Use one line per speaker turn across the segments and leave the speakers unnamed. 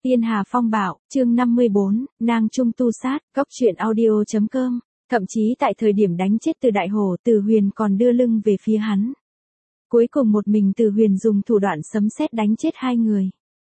Tiên Hà Phong Bạo, chương 54, Nang Trung Tu Sát, Góc Truyện Audio.com. Thậm chí tại thời điểm đánh chết Từ Đại Hổ, Từ Huyền còn đưa lưng về phía hắn. Cuối cùng một mình Từ Huyền dùng thủ đoạn sấm sét đánh chết hai người.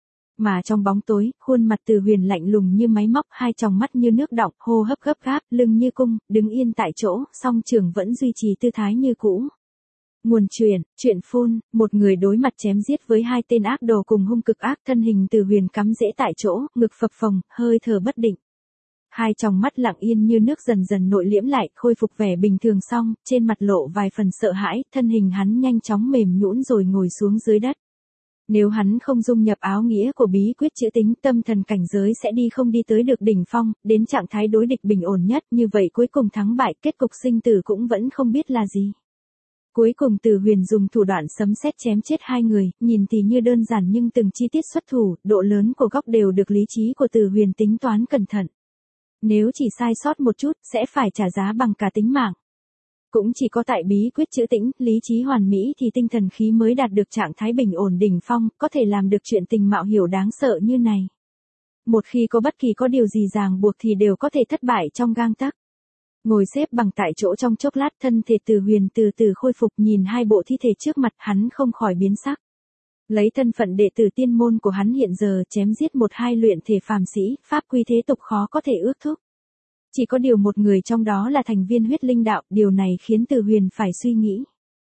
Mà trong bóng tối, khuôn mặt Từ Huyền lạnh lùng như máy móc, hai tròng mắt như nước đọng, hô hấp gấp gáp, lưng như cung, đứng yên tại chỗ, song trường vẫn duy trì tư thái như cũ. Nguồn truyện phun, một người đối mặt chém giết với hai tên ác đồ cùng hung cực ác, thân hình Từ Huyền cắm rễ tại chỗ, ngực phập phồng, hơi thở bất định. Hai tròng mắt lặng yên như nước dần dần nội liễm lại, khôi phục vẻ bình thường xong, trên mặt lộ vài phần sợ hãi, thân hình hắn nhanh chóng mềm nhũn rồi ngồi xuống dưới đất. Nếu hắn không dung nhập áo nghĩa của bí quyết chữ tính, tâm thần cảnh giới sẽ không đi tới được đỉnh phong, đến trạng thái đối địch bình ổn nhất, như vậy cuối cùng thắng bại, kết cục sinh tử cũng vẫn không biết là gì. Cuối cùng Từ Huyền dùng thủ đoạn sấm sét chém chết hai người, nhìn thì như đơn giản nhưng từng chi tiết xuất thủ, độ lớn của góc đều được lý trí của Từ Huyền tính toán cẩn thận. Nếu chỉ sai sót một chút, sẽ phải trả giá bằng cả tính mạng. Cũng chỉ có tại bí quyết trữ tĩnh, lý trí hoàn mỹ thì tinh thần khí mới đạt được trạng thái bình ổn đỉnh phong, có thể làm được chuyện tình mạo hiểm đáng sợ như này. Một khi có bất kỳ có điều gì ràng buộc thì đều có thể thất bại trong gang tấc. Ngồi xếp bằng tại chỗ trong chốc lát, thân thể Từ Huyền từ từ khôi phục, nhìn hai bộ thi thể trước mặt, hắn không khỏi biến sắc. Lấy thân phận đệ tử tiên môn của hắn hiện giờ, chém giết một hai luyện thể phàm sĩ, pháp quy thế tục khó có thể ước thúc. Chỉ có điều một người trong đó là thành viên huyết linh đạo, điều này khiến Từ Huyền phải suy nghĩ.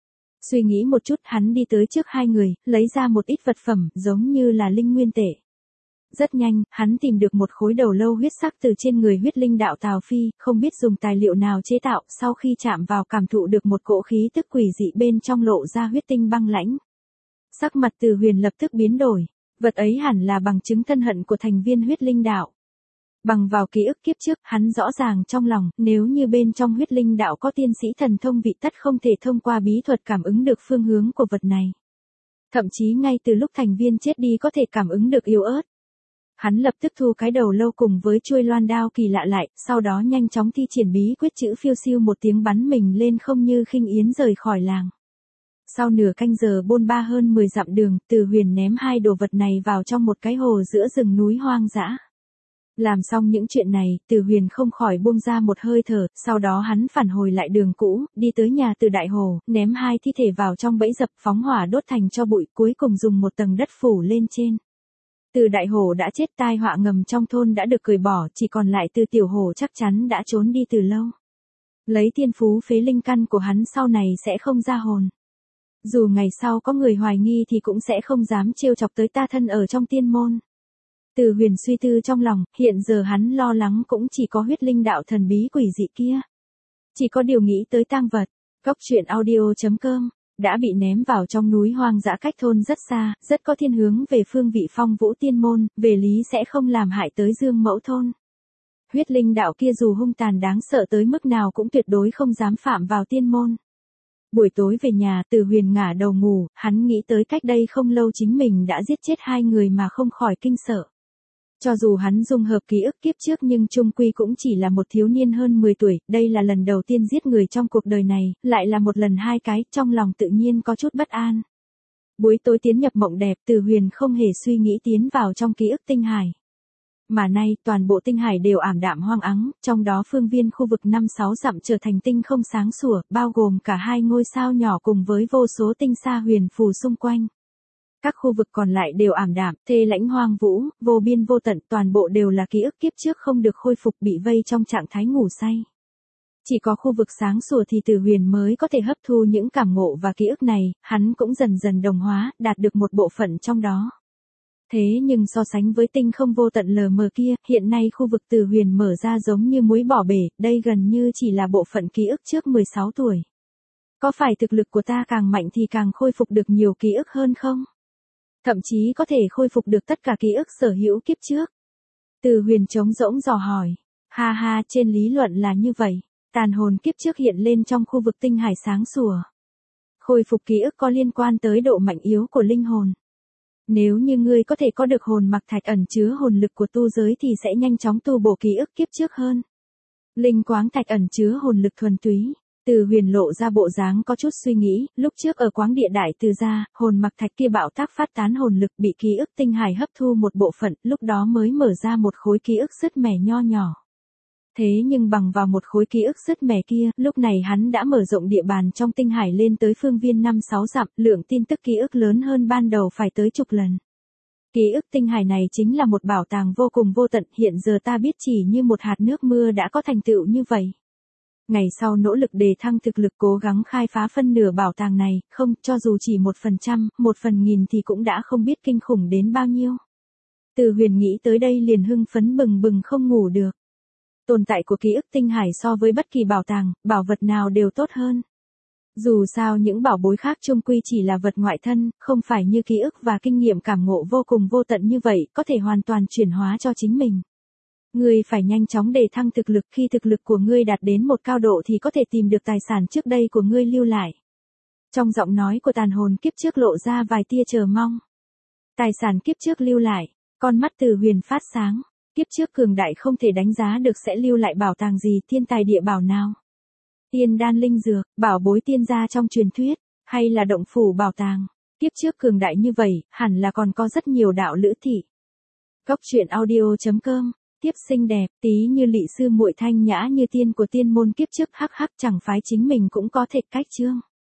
Suy nghĩ một chút, hắn đi tới trước hai người, lấy ra một ít vật phẩm, giống như là linh nguyên tệ. Rất nhanh, hắn tìm được một khối đầu lâu huyết sắc từ trên người huyết linh đạo Tào Phi, không biết dùng tài liệu nào chế tạo, sau khi chạm vào cảm thụ được một cỗ khí tức quỷ dị bên trong lộ ra huyết tinh băng lãnh. Sắc mặt Từ Huyền lập tức biến đổi, vật ấy hẳn là bằng chứng thân hận của thành viên huyết linh đạo. Bằng vào ký ức kiếp trước, hắn rõ ràng trong lòng, nếu như bên trong huyết linh đạo có tiên sĩ thần thông vị tất không thể thông qua bí thuật cảm ứng được phương hướng của vật này. Thậm chí ngay từ lúc thành viên chết đi có thể cảm ứng được yếu ớt. Hắn lập tức thu cái đầu lâu cùng với chuôi loan đao kỳ lạ lại, sau đó nhanh chóng thi triển bí quyết chữ phiêu siêu một tiếng bắn mình lên không như khinh yến rời khỏi làng. Sau nửa canh giờ bôn ba hơn 10 dặm đường, Từ Huyền ném hai đồ vật này vào trong một cái hồ giữa rừng núi hoang dã. Làm xong những chuyện này, Từ Huyền không khỏi buông ra một hơi thở, sau đó hắn phản hồi lại đường cũ, đi tới nhà Từ Đại Hổ, ném hai thi thể vào trong bẫy dập, phóng hỏa đốt thành tro bụi, cuối cùng dùng một tầng đất phủ lên trên. Từ Đại Hổ đã chết, tai họa ngầm trong thôn đã được cởi bỏ, chỉ còn lại Từ Tiểu Hổ chắc chắn đã trốn đi từ lâu. Lấy thiên phú phế linh căn của hắn sau này sẽ không ra hồn. Dù ngày sau có người hoài nghi thì cũng sẽ không dám trêu chọc tới ta thân ở trong tiên môn. Từ Huyền suy tư trong lòng, hiện giờ hắn lo lắng cũng chỉ có huyết linh đạo thần bí quỷ dị kia. Chỉ có điều nghĩ tới tang vật. Góc truyện audio.com. Đã bị ném vào trong núi hoang dã cách thôn rất xa, rất có thiên hướng về phương vị Phong Vũ tiên môn, về lý sẽ không làm hại tới Dương Mẫu thôn. Huyết linh đạo kia dù hung tàn đáng sợ tới mức nào cũng tuyệt đối không dám phạm vào tiên môn. Buổi tối về nhà, Từ Huyền ngả đầu ngủ, hắn nghĩ tới cách đây không lâu chính mình đã giết chết hai người mà không khỏi kinh sợ. Cho dù hắn dung hợp ký ức kiếp trước nhưng chung quy cũng chỉ là một thiếu niên hơn 10 tuổi, đây là lần đầu tiên giết người trong cuộc đời này, lại là một lần hai cái, trong lòng tự nhiên có chút bất an. Buổi tối tiến nhập mộng đẹp, Từ Huyền không hề suy nghĩ tiến vào trong ký ức tinh hải. Mà nay, toàn bộ tinh hải đều ảm đạm hoang ắng, trong đó phương viên khu vực 5-6 dặm trở thành tinh không sáng sủa, bao gồm cả hai ngôi sao nhỏ cùng với vô số tinh sa huyền phù xung quanh. Các khu vực còn lại đều ảm đạm, thê lãnh hoang vũ, vô biên vô tận, toàn bộ đều là ký ức kiếp trước không được khôi phục, bị vây trong trạng thái ngủ say. Chỉ có khu vực sáng sủa thì Từ Huyền mới có thể hấp thu những cảm ngộ và ký ức này, hắn cũng dần dần đồng hóa, đạt được một bộ phận trong đó. Thế nhưng so sánh với tinh không vô tận lờ mờ kia, hiện nay khu vực Từ Huyền mở ra giống như muối bỏ bể, đây gần như chỉ là bộ phận ký ức trước 16 tuổi. Có phải thực lực của ta càng mạnh thì càng khôi phục được nhiều ký ức hơn không? Thậm chí có thể khôi phục được tất cả ký ức sở hữu kiếp trước. Từ Huyền trống rỗng dò hỏi. Ha ha, trên lý luận là như vậy. Tàn hồn kiếp trước hiện lên trong khu vực tinh hải sáng sủa. Khôi phục ký ức có liên quan tới độ mạnh yếu của linh hồn. Nếu như ngươi có thể có được hồn mặc thạch ẩn chứa hồn lực của tu giới thì sẽ nhanh chóng tu bổ ký ức kiếp trước hơn. Linh quáng thạch ẩn chứa hồn lực thuần túy. Từ Huyền lộ ra bộ dáng có chút suy nghĩ, lúc trước ở Quáng Địa Đại Từ gia, hồn mặc thạch kia bạo tác phát tán hồn lực bị ký ức tinh hải hấp thu một bộ phận, lúc đó mới mở ra một khối ký ức sứt mẻ nho nhỏ. Thế nhưng bằng vào một khối ký ức sứt mẻ kia, lúc này hắn đã mở rộng địa bàn trong tinh hải lên tới phương viên 5-6 dặm, lượng tin tức ký ức lớn hơn ban đầu phải tới chục lần. Ký ức tinh hải này chính là một bảo tàng vô cùng vô tận, hiện giờ ta biết chỉ như một hạt nước mưa đã có thành tựu như vậy. Ngày sau nỗ lực đề thăng thực lực cố gắng khai phá phân nửa bảo tàng này, không, cho dù chỉ 1%, 1/1000 thì cũng đã không biết kinh khủng đến bao nhiêu. Từ Huyền nghĩ tới đây liền hưng phấn bừng bừng không ngủ được. Tồn tại của ký ức tinh hải so với bất kỳ bảo tàng, bảo vật nào đều tốt hơn. Dù sao những bảo bối khác chung quy chỉ là vật ngoại thân, không phải như ký ức và kinh nghiệm cảm ngộ vô cùng vô tận như vậy, có thể hoàn toàn chuyển hóa cho chính mình. Ngươi phải nhanh chóng đề thăng thực lực, khi thực lực của ngươi đạt đến một cao độ thì có thể tìm được tài sản trước đây của ngươi lưu lại. Trong giọng nói của tàn hồn kiếp trước lộ ra vài tia chờ mong. Tài sản kiếp trước lưu lại, con mắt Từ Huyền phát sáng, kiếp trước cường đại không thể đánh giá được sẽ lưu lại bảo tàng gì, thiên tài địa bảo nào. Tiên đan linh dược, bảo bối tiên gia trong truyền thuyết, hay là động phủ bảo tàng, kiếp trước cường đại như vậy, hẳn là còn có rất nhiều đạo lữ thị. Cốc truyện audio.com, tiếp xinh đẹp, tí như lị sư muội thanh nhã như tiên của tiên môn kiếp trước hắc hắc chẳng phái chính mình cũng có thể cách chương.